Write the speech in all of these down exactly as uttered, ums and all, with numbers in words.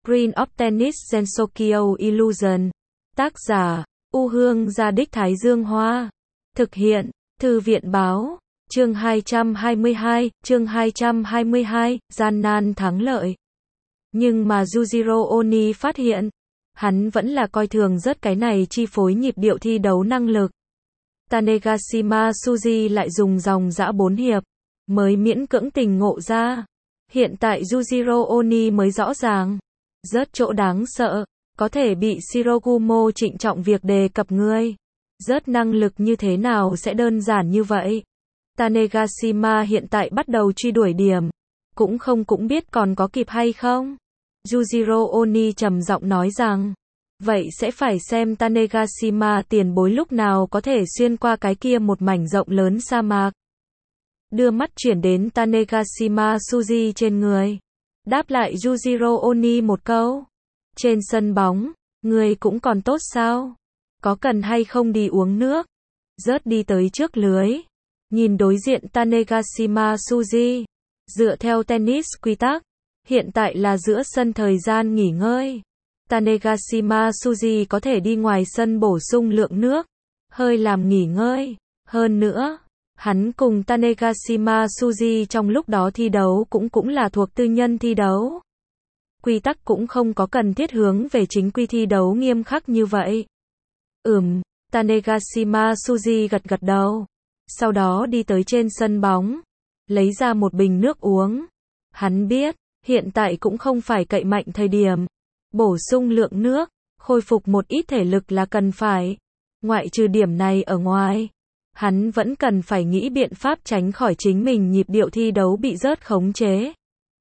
Screen of Tennis Gensokyo Illusion. Tác giả, U Hương Gia Đích Thái Dương Hoa. Thực hiện, Thư viện Báo. Chương hai trăm hai mươi hai, chương hai trăm hai mươi hai, gian nan thắng lợi. Nhưng mà Yujiro Oni phát hiện, hắn vẫn là coi thường rất cái này chi phối nhịp điệu thi đấu năng lực. Tanegashima Tsuji lại dùng dòng dã bốn hiệp, mới miễn cưỡng tình ngộ ra. Hiện tại Yujiro Oni mới rõ ràng, rất chỗ đáng sợ, có thể bị Shirogumo trịnh trọng việc đề cập ngươi. Rất năng lực như thế nào sẽ đơn giản như vậy. Tanegashima hiện tại bắt đầu truy đuổi điểm, cũng không cũng biết còn có kịp hay không. Yujiro Oni trầm giọng nói rằng, vậy sẽ phải xem Tanegashima tiền bối lúc nào có thể xuyên qua cái kia một mảnh rộng lớn sa mạc. Đưa mắt chuyển đến Tanegashima Tsuji trên người, đáp lại Yujiro Oni một câu. Trên sân bóng, người cũng còn tốt sao? Có cần hay không đi uống nước? Rớt đi tới trước lưới, nhìn đối diện Tanegashima Tsuji. Dựa theo tennis quy tắc, hiện tại là giữa sân thời gian nghỉ ngơi. Tanegashima Tsuji có thể đi ngoài sân bổ sung lượng nước, hơi làm nghỉ ngơi. Hơn nữa, hắn cùng Tanegashima Tsuji trong lúc đó thi đấu cũng cũng là thuộc tư nhân thi đấu. Quy tắc cũng không có cần thiết hướng về chính quy thi đấu nghiêm khắc như vậy. Ừm, Tanegashima Tsuji gật gật đầu. Sau đó đi tới trên sân bóng, lấy ra một bình nước uống. Hắn biết, hiện tại cũng không phải cậy mạnh thời điểm. Bổ sung lượng nước, khôi phục một ít thể lực là cần phải. Ngoại trừ điểm này ở ngoài, hắn vẫn cần phải nghĩ biện pháp tránh khỏi chính mình nhịp điệu thi đấu bị rớt khống chế.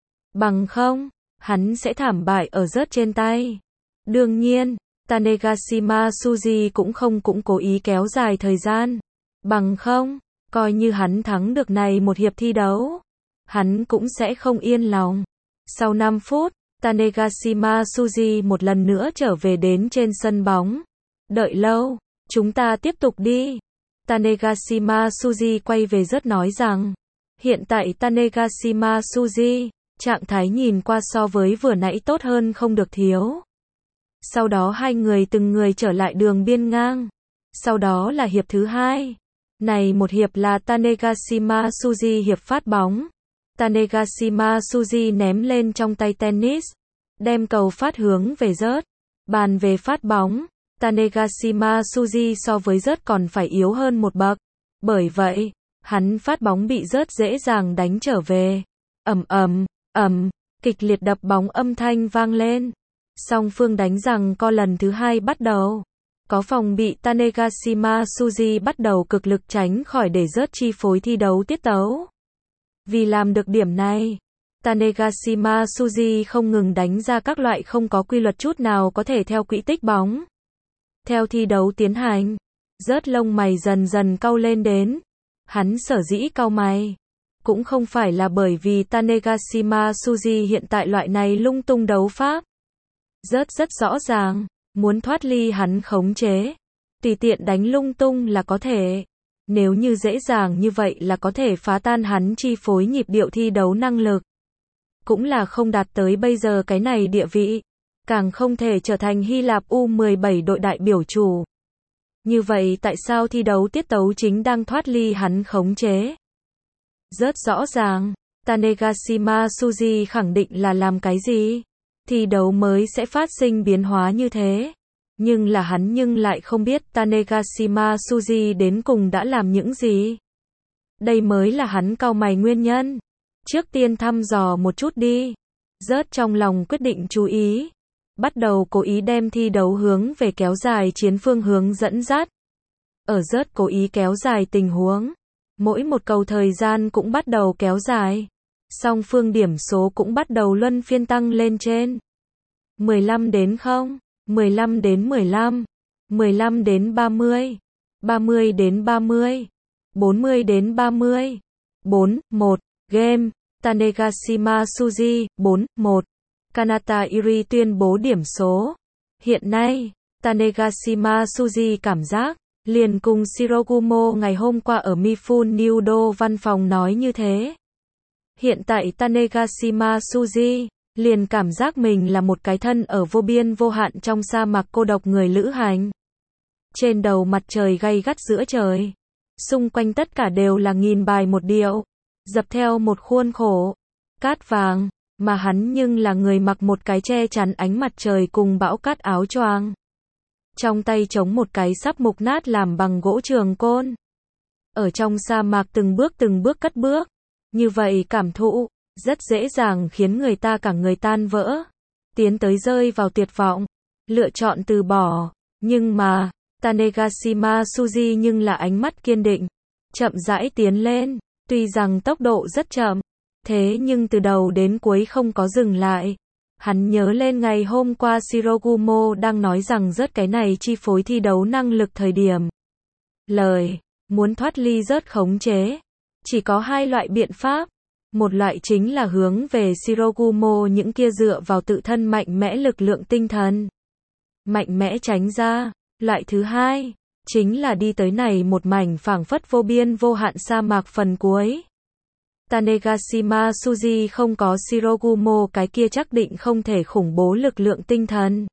Bằng không, hắn sẽ thảm bại ở rớt trên tay. Đương nhiên, Tanegashima Tsuji cũng không cũng cố ý kéo dài thời gian. Bằng không, coi như hắn thắng được này một hiệp thi đấu, hắn cũng sẽ không yên lòng. Sau năm phút, Tanegashima Tsuji một lần nữa trở về đến trên sân bóng. Đợi lâu, chúng ta tiếp tục đi. Tanegashima Tsuji quay về rất nói rằng, hiện tại Tanegashima Tsuji, trạng thái nhìn qua so với vừa nãy tốt hơn không được thiếu. Sau đó hai người từng người trở lại đường biên ngang. Sau đó là hiệp thứ hai. Này một hiệp là Tanegashima Tsuji hiệp phát bóng. Tanegashima Tsuji ném lên trong tay tennis, đem cầu phát hướng về rớt. Bàn về phát bóng, Tanegashima Tsuji so với rớt còn phải yếu hơn một bậc. Bởi vậy, hắn phát bóng bị rớt dễ dàng đánh trở về. Ầm ầm, ầm, kịch liệt đập bóng âm thanh vang lên. Song phương đánh rằng co lần thứ hai bắt đầu. Có phòng bị Tanegashima Tsuji bắt đầu cực lực tránh khỏi để rớt chi phối thi đấu tiết tấu. Vì làm được điểm này, Tanegashima Tsuji không ngừng đánh ra các loại không có quy luật chút nào có thể theo quỹ tích bóng. Theo thi đấu tiến hành, rớt lông mày dần dần cau lên đến. Hắn sở dĩ cau mày, cũng không phải là bởi vì Tanegashima Tsuji hiện tại loại này lung tung đấu pháp. Rớt rất rõ ràng, muốn thoát ly hắn khống chế, tùy tiện đánh lung tung là có thể. Nếu như dễ dàng như vậy là có thể phá tan hắn chi phối nhịp điệu thi đấu năng lực. Cũng là không đạt tới bây giờ cái này địa vị. Càng không thể trở thành Hy Lạp U mười bảy đội đại biểu chủ. Như vậy tại sao thi đấu tiết tấu chính đang thoát ly hắn khống chế? Rất rõ ràng, Tanegashima Tsuji khẳng định là làm cái gì? Thi đấu mới sẽ phát sinh biến hóa như thế. Nhưng là hắn nhưng lại không biết Tanegashima Tsuji đến cùng đã làm những gì. Đây mới là hắn cau mày nguyên nhân. Trước tiên thăm dò một chút đi. Rớt trong lòng quyết định chú ý. Bắt đầu cố ý đem thi đấu hướng về kéo dài chiến phương hướng dẫn dắt. Ở rớt cố ý kéo dài tình huống. Mỗi một cầu thời gian cũng bắt đầu kéo dài. Song phương điểm số cũng bắt đầu luân phiên tăng lên trên. mười lăm đến không, mười lăm đến mười lăm, mười lăm đến ba mươi, ba mươi đến ba mươi, bốn mươi đến ba mươi. bốn một, game, Tanegashima Tsuji, bốn một. Kanata Iri tuyên bố điểm số. Hiện nay, Tanegashima Tsuji cảm giác, liền cùng Shirogumo ngày hôm qua ở Mifune Nyudo văn phòng nói như thế. Hiện tại Tanegashima Tsuji liền cảm giác mình là một cái thân ở vô biên vô hạn trong sa mạc cô độc người lữ hành. Trên đầu mặt trời gay gắt giữa trời, xung quanh tất cả đều là nghìn bài một điệu, dập theo một khuôn khổ, cát vàng, mà hắn nhưng là người mặc một cái che chắn ánh mặt trời cùng bão cát áo choàng. Trong tay chống một cái sắp mục nát làm bằng gỗ trường côn. Ở trong sa mạc từng bước từng bước cất bước, như vậy cảm thụ, rất dễ dàng khiến người ta cả người tan vỡ, tiến tới rơi vào tuyệt vọng, lựa chọn từ bỏ, nhưng mà, Tanegashima Tsuji nhưng là ánh mắt kiên định, chậm rãi tiến lên, tuy rằng tốc độ rất chậm, thế nhưng từ đầu đến cuối không có dừng lại. Hắn nhớ lên ngày hôm qua Shirogumo đang nói rằng rớt cái này chi phối thi đấu năng lực thời điểm. Lời, muốn thoát ly rớt khống chế, chỉ có hai loại biện pháp. Một loại chính là hướng về Shirogumo những kia dựa vào tự thân mạnh mẽ lực lượng tinh thần. Mạnh mẽ tránh ra. Loại thứ hai, chính là đi tới này một mảnh phảng phất vô biên vô hạn sa mạc phần cuối. Tanegashima Tsuji không có Shirogumo cái kia chắc định không thể khủng bố lực lượng tinh thần.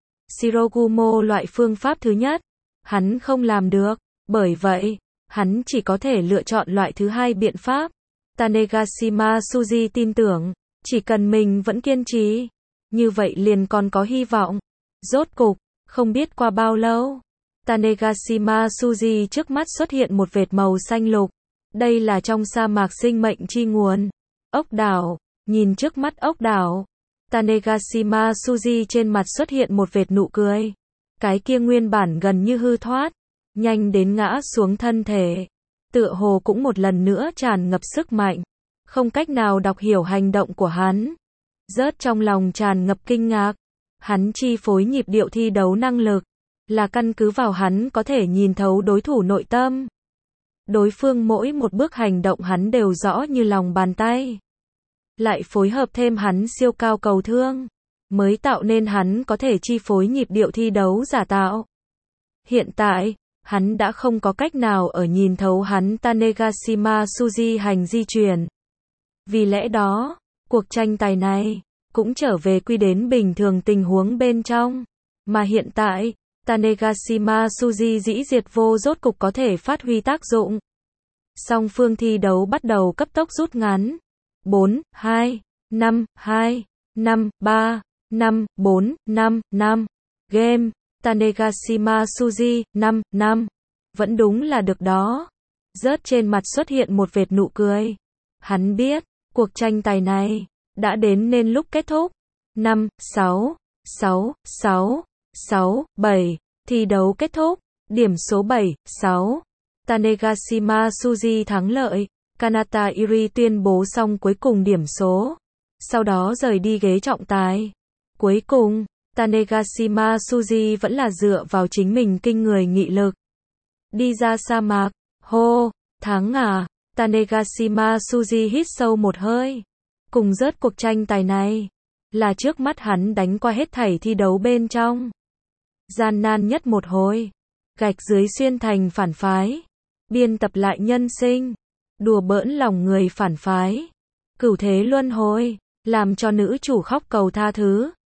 Shirogumo loại phương pháp thứ nhất, hắn không làm được, bởi vậy, hắn chỉ có thể lựa chọn loại thứ hai biện pháp. Tanegashima Tsuji tin tưởng, chỉ cần mình vẫn kiên trì, như vậy liền còn có hy vọng. Rốt cục, không biết qua bao lâu, Tanegashima Tsuji trước mắt xuất hiện một vệt màu xanh lục. Đây là trong sa mạc sinh mệnh chi nguồn. Ốc đảo, nhìn trước mắt ốc đảo. Tanegashima Tsuji trên mặt xuất hiện một vệt nụ cười. Cái kia nguyên bản gần như hư thoát, nhanh đến ngã xuống thân thể. Tựa hồ cũng một lần nữa tràn ngập sức mạnh. Không cách nào đọc hiểu hành động của hắn. Rớt trong lòng tràn ngập kinh ngạc. Hắn chi phối nhịp điệu thi đấu năng lực, là căn cứ vào hắn có thể nhìn thấu đối thủ nội tâm. Đối phương mỗi một bước hành động hắn đều rõ như lòng bàn tay. Lại phối hợp thêm hắn siêu cao cầu thương, mới tạo nên hắn có thể chi phối nhịp điệu thi đấu giả tạo. Hiện tại, hắn đã không có cách nào ở nhìn thấu hắn Tanegashima Tsuji hành di chuyển. Vì lẽ đó, cuộc tranh tài này cũng trở về quy đến bình thường tình huống bên trong. Mà hiện tại, Tanegashima Tsuji dĩ diệt vô rốt cục có thể phát huy tác dụng. Song phương thi đấu bắt đầu cấp tốc rút ngắn. bốn, hai, năm, hai, năm, ba, năm, bốn, năm, năm. Game, Tanegashima Tsuji, năm, năm. Vẫn đúng là được đó. Rớt trên mặt xuất hiện một vệt nụ cười. Hắn biết, cuộc tranh tài này đã đến nên lúc kết thúc. năm, sáu, sáu, sáu, sáu, bảy. Thi đấu kết thúc. Điểm số bảy, sáu. Tanegashima Tsuji thắng lợi. Kanata Iri tuyên bố xong cuối cùng điểm số. Sau đó rời đi ghế trọng tài. Cuối cùng, Tanegashima Tsuji vẫn là dựa vào chính mình kinh người nghị lực. Đi ra sa mạc. Hô, thắng à. Tanegashima Tsuji hít sâu một hơi. Cùng rớt cuộc tranh tài này, là trước mắt hắn đánh qua hết thảy thi đấu bên trong. Gian nan nhất một hồi. Gạch dưới xuyên thành phản phái. Biên tập lại nhân sinh. Đùa bỡn lòng người phản phái. Cửu thế luân hồi. Làm cho nữ chủ khóc cầu tha thứ.